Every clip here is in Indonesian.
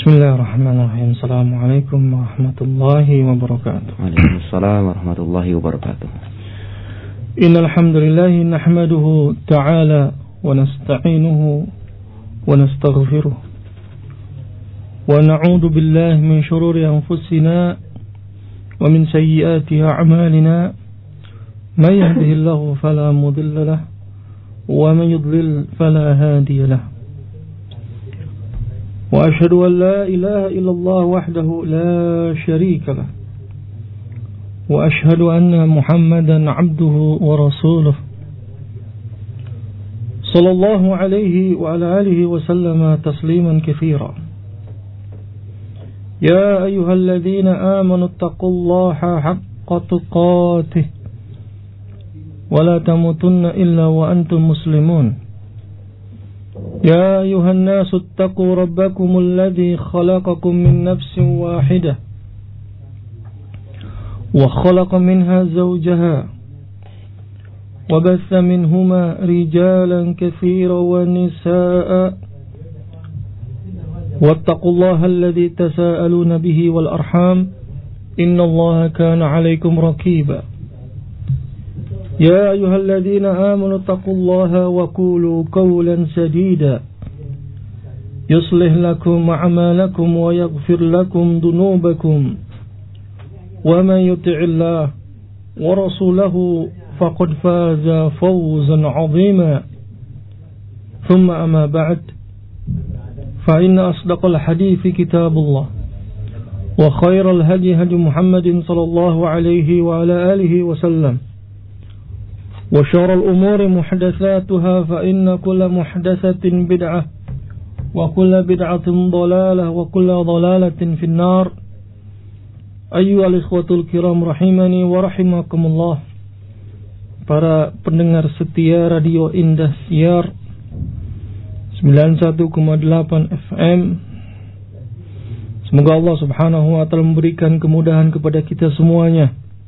Bismillahirrahmanirrahim. Assalamualaikum warahmatullahi wabarakatuh. Waalaikumsalam warahmatullahi wabarakatuh. Innal hamdalillah nahmaduhu ta'ala wa nasta'inuhu wa nastaghfiruh wa na'udzu billahi min shururi anfusina wa min sayyiati a'malina. May yahdihillahu fala mudilla lahu wa may yudlil fala hadiya lahu. وأشهد أن لا إله إلا الله وحده لا شريك له وأشهد أن محمدا عبده ورسوله صلى الله عليه وعلى آله وسلم تسليما كثيرا. يا أيها الذين آمنوا اتقوا الله حق تقاته ولا تموتن إلا وأنتم مسلمون. يا أيها الناس اتقوا ربكم الذي خلقكم من نفس واحدة وخلق منها زوجها وبث منهما رجالا كثيرا ونساء واتقوا الله الذي تساءلون به والأرحام إن الله كان عليكم رقيبا. يا أيها الذين آمنوا اتقوا الله وقولوا قولا سديدا يصلح لكم أعمالكم ويغفر لكم ذنوبكم ومن يطع الله ورسوله فقد فاز فوزا عظيما. ثم أما بعد فإن أصدق الحديث كتاب الله وخير الهدي هدي محمد صلى الله عليه وعلى آله وسلم وشر الأمور محدثاتها فإن كل محدثة بدعة وكل بدعة ضلالة وكل ضلالة في النار. أيها الإخوة الكرام rahimani wa rahimakumullah. Para pendengar setia Radio Indah Siar 91,8 FM. Semoga Allah Subhanahu wa taala memberikan kemudahan kepada kita semuanya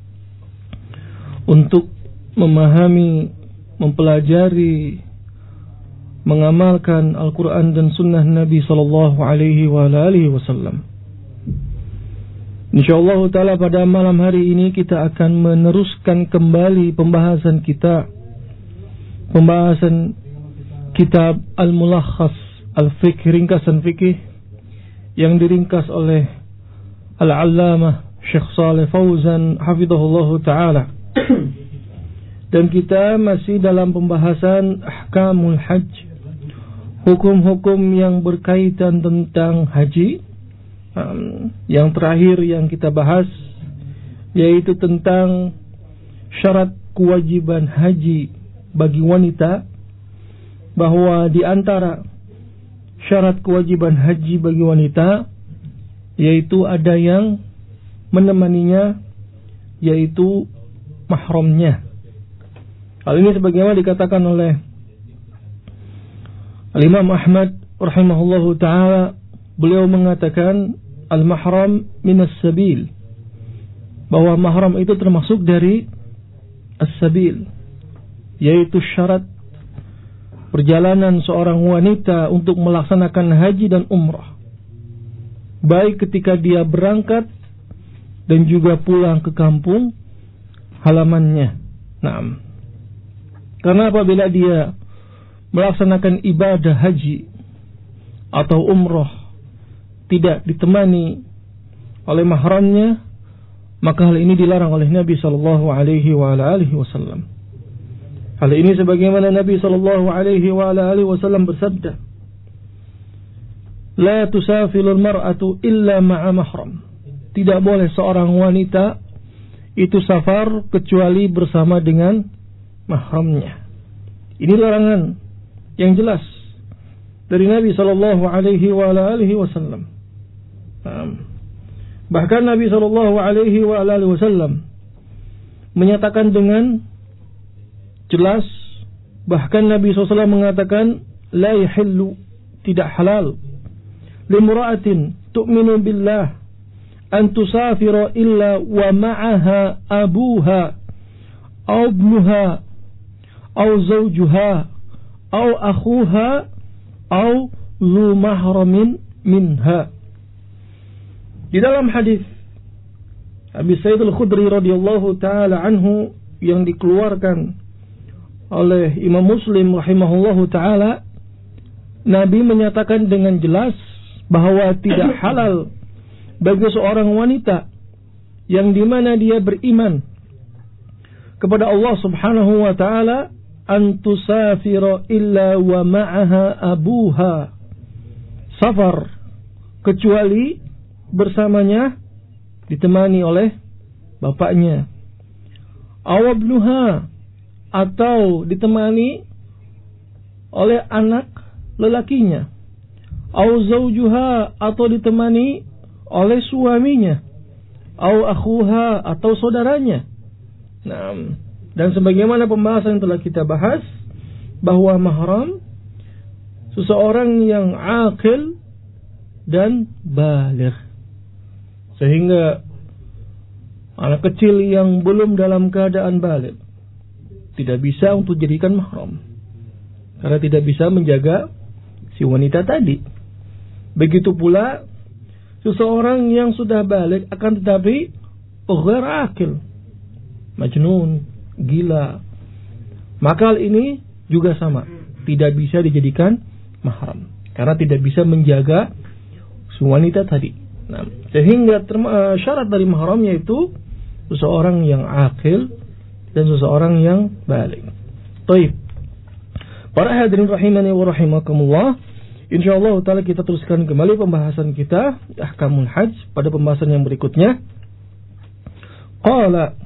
untuk memahami, mempelajari, mengamalkan Al-Quran dan Sunnah Nabi Sallallahu Alaihi Wasallam. InsyaAllah ta'ala pada malam hari ini kita akan meneruskan kembali pembahasan kita, pembahasan kitab Al-Mulakhas Al-Fiqh, ringkasan fikih yang diringkas oleh Al-Allamah Syekh Shalih Fauzan hafizahullahu ta'ala. Dan kita masih dalam pembahasan ahkamul hajj, hukum-hukum yang berkaitan tentang haji. Yang terakhir yang kita bahas yaitu tentang syarat kewajiban haji bagi wanita, bahwa di antara syarat kewajiban haji bagi wanita yaitu ada yang menemaninya, yaitu mahramnya. Hal ini sebagaimana dikatakan oleh Al-Imam Ahmad rahimahullahu ta'ala. Beliau mengatakan al-mahram minas sabil, bahwa mahram itu termasuk dari as-sabil, yaitu syarat perjalanan seorang wanita untuk melaksanakan haji dan umrah, baik ketika dia berangkat dan juga pulang ke kampung halamannya. Karena apabila dia melaksanakan ibadah haji atau umrah tidak ditemani oleh mahramnya, maka hal ini dilarang oleh Nabi sallallahu alaihi wasallam. Hal ini sebagaimana Nabi sallallahu alaihi wasallam bersabda, "La tusafilul mar'atu illa ma'a mahram." Tidak boleh seorang wanita itu safar kecuali bersama dengan mahramnya. Ini larangan yang jelas dari Nabi sallallahu alaihi wasallam. Bahkan Nabi sallallahu alaihi wasallam menyatakan dengan jelas, bahkan Nabi SAW mengatakan la yahillu, tidak halal, limra'atin tu'minu billah an tusafira illa wa ma'aha abuha aw ibnuha aw zawjuha aw akhuha aw zu mahramin minha. Di dalam hadis Abi Sa'id Al-Khudri radhiyallahu taala anhu yang dikeluarkan oleh Imam Muslim rahimahullahu taala, Nabi menyatakan dengan jelas bahwa tidak halal bagi seorang wanita yang dimana dia beriman kepada Allah Subhanahu wa taala an tusafira illa wa ma'aha abuha, safar, kecuali bersamanya ditemani oleh bapaknya, awabnuha, atau ditemani oleh anak lelakinya, aw zaujuha, atau ditemani oleh suaminya, aw akhuha, atau saudaranya. Nah, dan sebagaimana pembahasan yang telah kita bahas, bahwa mahram seseorang yang aqil dan baligh, sehingga anak kecil yang belum dalam keadaan baligh tidak bisa untuk dijadikan mahram, karena tidak bisa menjaga si wanita tadi. Begitu pula seseorang yang sudah baligh akan tetapi ghair aqil, majnun, gila, maka hal ini juga sama, tidak bisa dijadikan mahram karena tidak bisa menjaga si wanita tadi. Nah, sehingga syarat dari mahram yaitu seseorang yang aqil dan seseorang yang baligh. Baik. Para hadirin rahimani wa rahimakumullah, insyaallah taala kita teruskan kembali pembahasan kita ahkamul hajj pada pembahasan yang berikutnya. Qala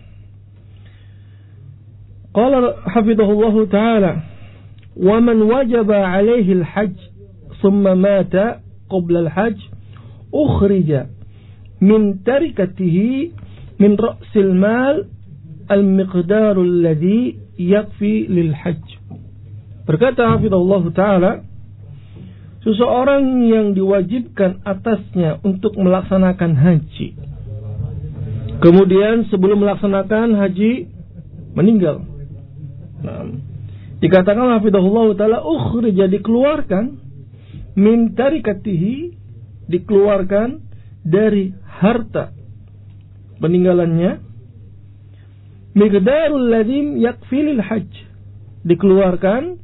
hafidhahullah taala, wa man wajaba alaihi al-hajj thumma mata qabla al-hajj ukhrija min tarikatihi min ra'sil mal al-miqdar alladhi yakfi lil hajj. Berkata hafidhahullah taala, seseorang yang diwajibkan atasnya untuk melaksanakan haji, kemudian sebelum melaksanakan haji meninggal. Nah, dikatakan hafidhahullah taala ukhrija, dikeluarkan, min tarikatihi, dikeluarkan dari harta peninggalannya, miqdarul ladzi yakfi lil hajj, dikeluarkan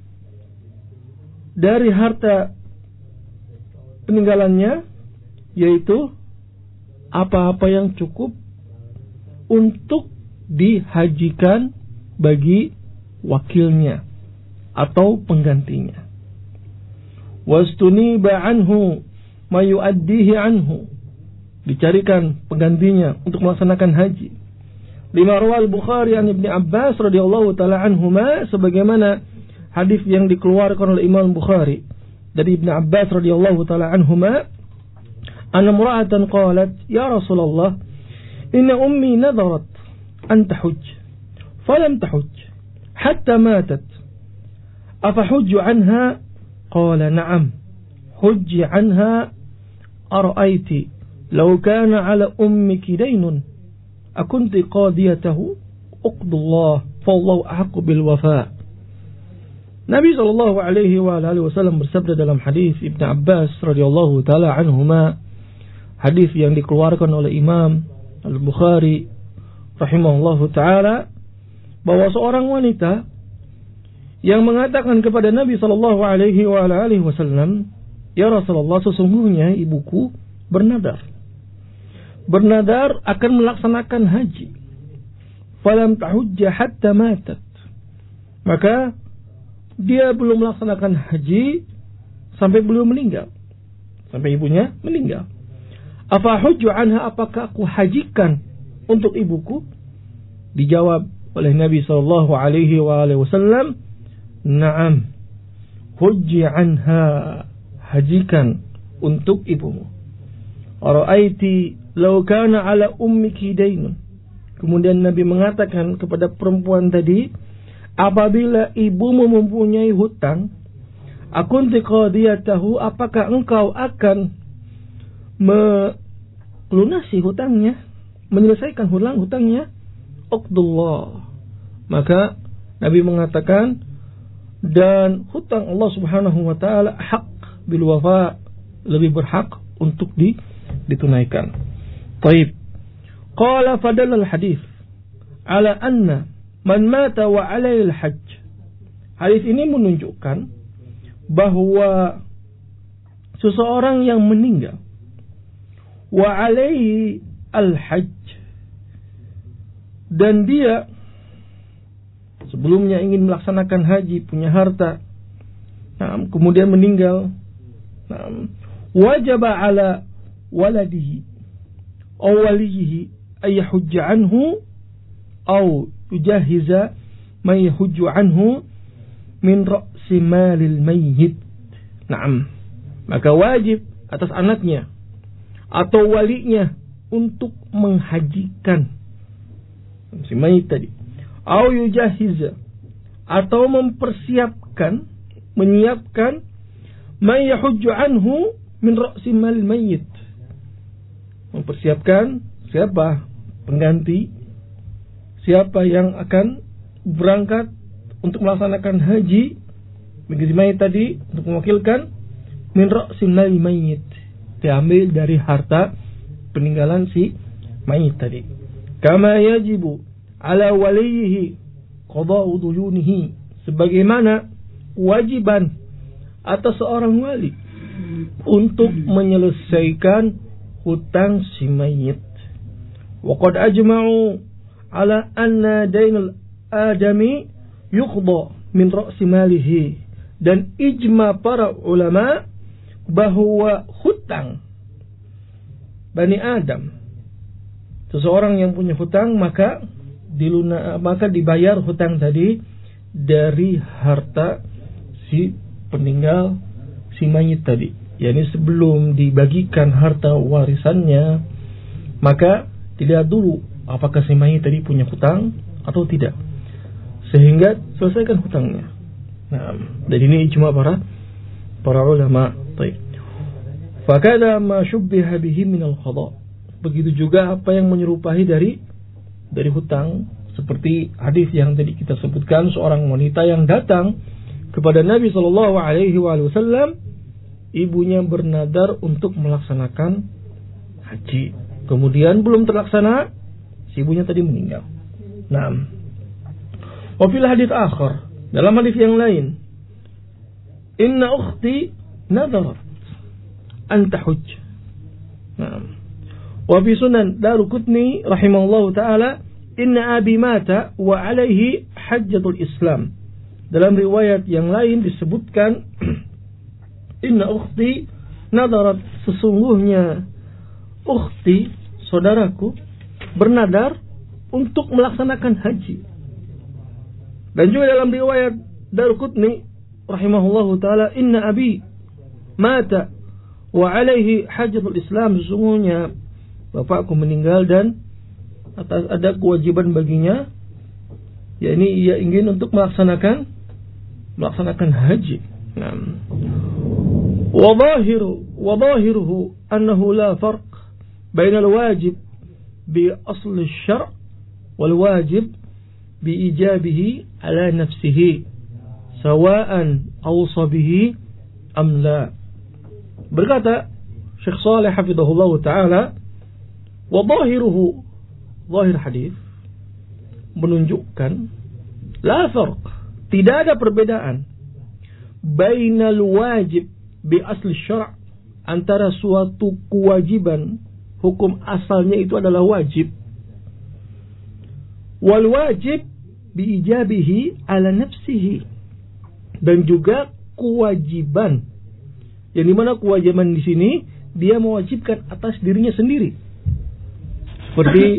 dari harta peninggalannya, yaitu apa-apa yang cukup untuk dihajikan bagi wakilnya atau penggantinya. Wastuniba anhu ma yuaddihi anhu, dicarikan penggantinya untuk melaksanakan haji. Lima rawal Bukhari an Ibnu Abbas radhiyallahu taala anhuma, sebagaimana hadis yang dikeluarkan oleh Imam Bukhari dari Ibnu Abbas radhiyallahu taala anhuma, anna imra'atan qalat ya Rasulullah inna ummi nadarat an tahujj falam tahujj hatta matat afahujju anha, qala na'am hujji anha, ara'ayti law kana 'ala ummiki daynun akunti qadiyatahu uqdullah fallahu ahqqu bil wafa. Nabi sallallahu alaihi wa alihi wasallam bersabda dalam hadis Ibnu Abbas radhiyallahu taala anhuma, hadis yang dikeluarkan oleh Imam Al-Bukhari rahimahullahu taala, bahwa seorang wanita yang mengatakan kepada Nabi sallallahu alaihi wa alihi wasallam, ya Rasulullah, sesungguhnya ibuku bernadar akan melaksanakan haji, falam tahujja hatta matat, maka dia belum melaksanakan haji sampai beliau meninggal, sampai ibunya meninggal. Apa hujju anha, apakah aku hajikan untuk ibuku? Dijawab oleh Nabi sallallahu alaihi wasallam, na'am hujji anha, hajikan untuk ibumu. Ara'aiti law kana 'ala ummiki daynun. Kemudian Nabi mengatakan kepada perempuan tadi, apabila ibumu mempunyai hutang, akunti qadiyatahu, apakah engkau akan melunasi hutangnya, menyelesaikan hutangnya? Uqdullah. Maka Nabi mengatakan, dan hutang Allah Subhanahu wa taala haq bil wafa, lebih berhak untuk ditunaikan. Taib. Qala fadalla al-hadis ala anna man mata wa alaihi al-hajj. Hadis ini menunjukkan bahwa seseorang yang meninggal wa alaihi al-hajj dan dia sebelumnya ingin melaksanakan haji, punya harta, kemudian meninggal, wajib ala waladihi aw walihi ay yahujja anhu aw yujahiza man yahujju anhu min ra'si malil mayyit. Maka wajib atas anaknya atau walinya untuk menghajikan si mayit tadi, au yujahiza atau mempersiapkan, menyiapkan man yahujju anhu min ra'si malil mayyit, mempersiapkan siapa pengganti, siapa yang akan berangkat untuk melaksanakan haji bagi si mayit tadi, untuk mewakilkan min ra'si malil mayyit, diambil dari harta peninggalan si mayit tadi. Kama yajibu ala walihi qada'u duyunihi, sebagaimana kewajiban atas seorang wali untuk menyelesaikan hutang si mayit. Wa qad ajma'u ala anna dainal adami yuqda min ra'si malihi, dan ijma para ulama bahwa hutang Bani Adam, seseorang yang punya hutang maka dibayar hutang tadi dari harta si peninggal si mayit tadi. Yani sebelum dibagikan harta warisannya, maka dilihat dulu apakah si mayit tadi punya hutang atau tidak, sehingga selesaikan hutangnya. Dan ini ijma para ulama. Baik. Fakada ma syubbiha bihi minal qada. Begitu juga apa yang menyerupai dari hutang, seperti hadis yang tadi kita sebutkan, seorang wanita yang datang kepada Nabi sallallahu alaihi wasallam, ibunya bernadar untuk melaksanakan haji. Kemudian belum terlaksana, si ibunya tadi meninggal. Wa fil hadits akhar, dalam hadis yang lain, inna ukhti nadarat an tahujj. Wa fi sunan Daruqutni rahimahullahu taala, inna abi mata wa alaihi hajjatul Islam. Dalam riwayat yang lain disebutkan inna ukhti nadarat, sesungguhnya ukhti, saudaraku, bernadar untuk melaksanakan haji. Dan juga dalam riwayat Daruqutni rahimahullahu taala, inna abi mata wa alaihi hajjatul Islam, sesungguhnya bapakku meninggal dan ada kewajiban baginya, yakni ia ingin untuk melaksanakan haji. Wa zahiruhu annahu la farq baina al-wajib bi asl asy-syar' wal wajib bi ijabihi ala nafsihi sawa'an awsa bihi am la. Berkata Syekh Shalih hafizahullah taala, wa zahiruhu, zahir hadis menunjukkan la farq, tidak ada perbedaan, bainal wajib bi asli syara', antara suatu kewajiban, hukum asalnya itu adalah wajib, wal wajib bi ijabihi ala nafsihi, dan juga kewajiban, yang dimana kewajiban di sini dia mewajibkan atas dirinya sendiri. Seperti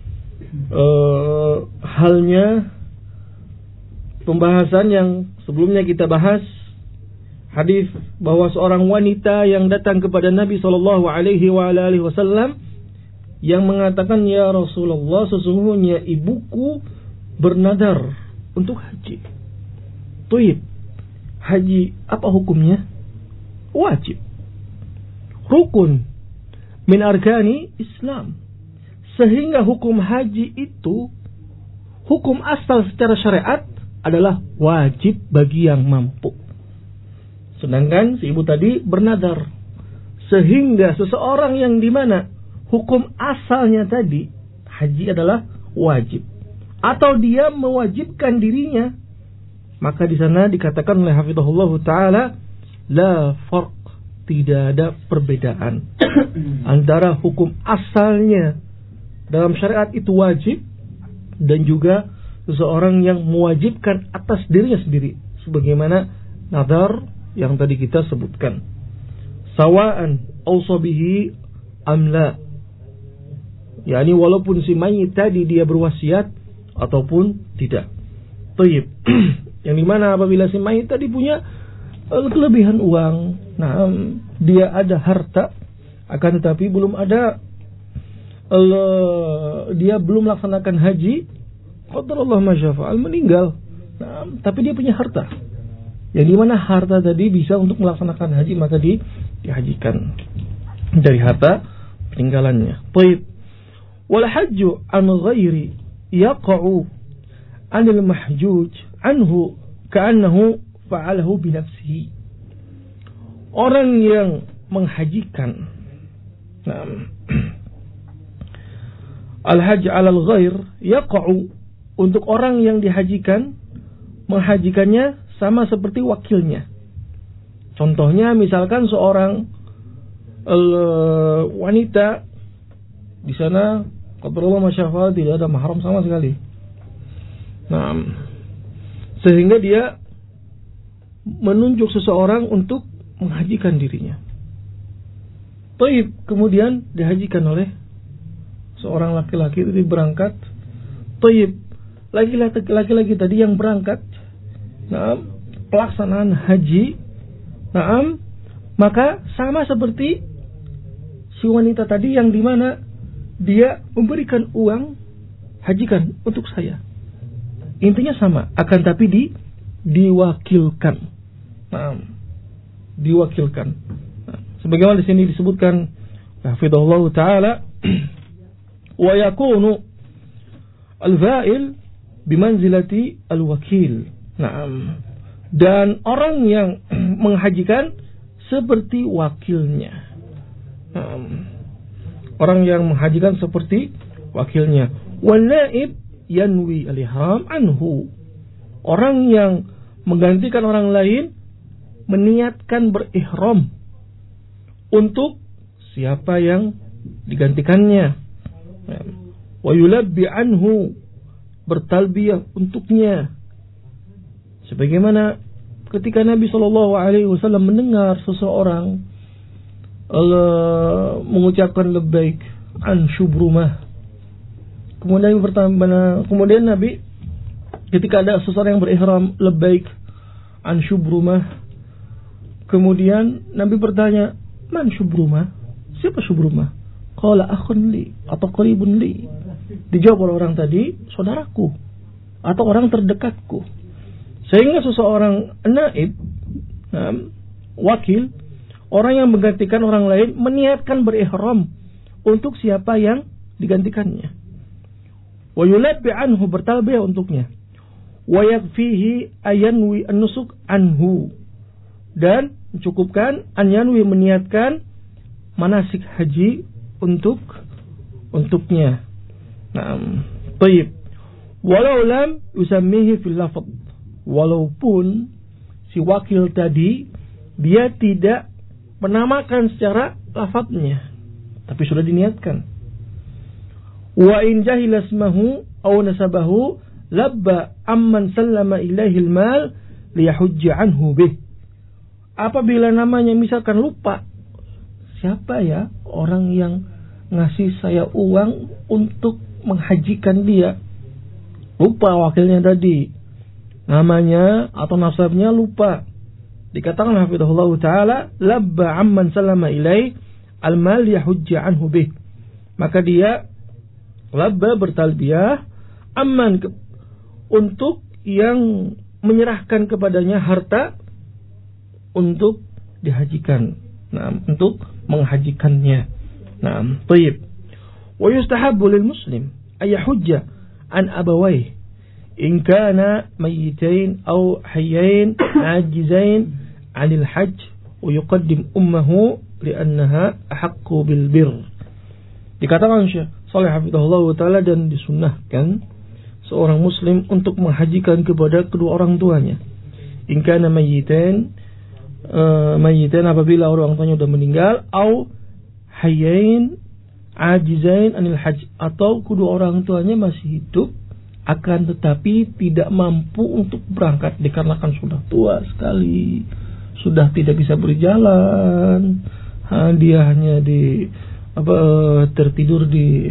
halnya pembahasan yang sebelumnya kita bahas, hadis bahwa seorang wanita yang datang kepada Nabi sallallahu alaihi wasallam yang mengatakan, ya Rasulullah, sesungguhnya ibuku bernadar untuk haji. Tuib, haji apa hukumnya? Wajib, rukun min arkani Islam, sehingga hukum haji itu, hukum asal secara syariat adalah wajib bagi yang mampu. Sedangkan si ibu tadi bernadar, Sehingga seseorang yang dimana hukum asalnya tadi haji adalah wajib, atau dia mewajibkan dirinya, maka di sana dikatakan oleh hafizahullah taala la farq, tidak ada perbedaan antara hukum asalnya dalam syariat itu wajib dan juga seseorang yang mewajibkan atas dirinya sendiri, sebagaimana nadar yang tadi kita sebutkan. Sawa'an awsa bihi am la, yakni walaupun si mayit tadi dia berwasiat ataupun tidak. Tayyib. Yang dimana apabila si mayit tadi punya kelebihan uang, nah dia ada harta, akan tetapi belum ada dia belum melaksanakan haji, qadarullah ma syafa'al, meninggal. Nah, tapi dia punya harta. Yang dimana harta tadi bisa untuk melaksanakan haji, maka dihajikan dari harta peninggalannya. Taib. Wal hajju an ghairi yaqa'u anil mahjuj anhu ka'annahu fa'alahu bi nafsihi. Orang yang menghajikan, al-hajj 'ala al-ghair yaqa'u, untuk orang yang dihajikan, menghajikannya sama seperti wakilnya. Contohnya misalkan seorang wanita di sana qadarullah masyafa'al tidak ada mahram sama sekali. Nah, sehingga dia menunjuk seseorang untuk menghajikan dirinya. Taib, kemudian dihajikan oleh seorang laki-laki itu berangkat. Taib, laki-laki tadi yang berangkat, pelaksanaan haji, maka sama seperti si wanita tadi yang dimana dia memberikan uang, hajikan untuk saya. Intinya sama, akan tapi diwakilkan. Diwakilkan. Sebagaimana di sini disebutkan, hafizahullah taala, wa yakunu al-fa'il bimanzilati al-wakil. Dan orang yang menghajikan seperti wakilnya. Orang yang menghajikan seperti wakilnya. Wal naib yanwi al-ihram anhu. Orang yang menggantikan orang lain meniatkan berihram untuk siapa yang digantikannya. Wa yulabbi anhu, bertalbiyah untuknya. Sebagaimana ketika Nabi SAW mendengar seseorang mengucapkan labbaik an Shubrumah. Kemudian Nabi ketika ada seseorang yang berihram labbaik an Shubrumah, kemudian Nabi bertanya, man Shubrumah? Siapa Shubrumah? Qala akhun li atau qaribun li. Dijawab oleh orang tadi, saudaraku atau orang terdekatku. Sehingga seseorang naib, wakil, orang yang menggantikan orang lain, meniatkan berihram untuk siapa yang digantikannya. Wa yulabbi anhu, bertalbiyah untuknya. Wa yakfihi ayanwi an-nusuk anhu, dan mencukupkan anyanwi, meniatkan manasik haji untuknya. Taib. Walau lam yusammihi fil lafadh, walaupun si wakil tadi dia tidak menamakan secara lafadznya, tapi sudah diniatkan. Wa in jahila ismahu aw nasabahu labba amman sallama ilaihi al-mal liyahujja anhu bih. Apabila namanya misalkan lupa, siapa ya orang yang ngasih saya uang untuk menghajikan dia? Lupa wakilnya tadi, namanya atau nasabnya lupa. Dikatakan hafizahullah taala, labba amman salama ilai al-mal yahujja anhu bih. Maka dia labba, bertalbiyah, amman untuk yang menyerahkan kepadanya harta untuk dihajikan. Untuk menghajikannya. Tayyib. Wa yustahabbu lil muslim ay yahujja an abawayhi in kana mayyitain aw hayyain ajizain 'anil hajj wa yuqaddim ummuhu li'annaha ahaqqu bil bir. Dikatakan Syekh Shalih hafizahullah taala dan disunnahkan seorang muslim untuk menghajikan kepada kedua orang tuanya. In kana mayyitan apabila orang tuanya sudah meninggal, au hayyain ajizain anil hajj, atau kedua orang tuanya masih hidup akan tetapi tidak mampu untuk berangkat dikarenakan sudah tua sekali, sudah tidak bisa berjalan, dia hanya tertidur di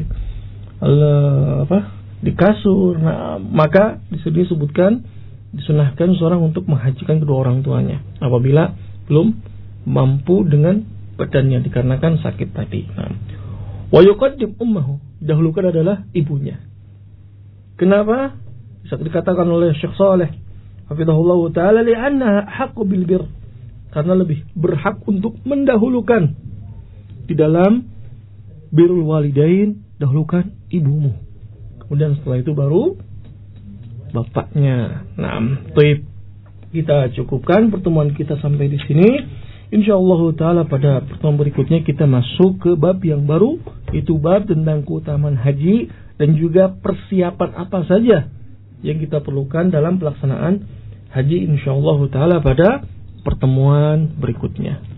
kasur. Nah, maka disebutkan disunahkan seorang untuk menghajikan kedua orang tuanya apabila belum mampu dengan badannya dikarenakan sakit tadi. Nah, wa yuqaddim ummuhu, dahulukan adalah ibunya. Kenapa? Bisa dikatakan oleh Syekh Shalih hafizahullah taala li'annaha haqqu bil bir, karena lebih berhak untuk mendahulukan di dalam birrul walidain, dahulukan ibumu. Kemudian setelah itu baru bapaknya. Nah, baik, kita cukupkan pertemuan kita sampai di sini. Insyaallah taala pada pertemuan berikutnya kita masuk ke bab yang baru, itu bab tentang keutamaan haji dan juga persiapan apa saja yang kita perlukan dalam pelaksanaan haji insyaallah taala pada pertemuan berikutnya.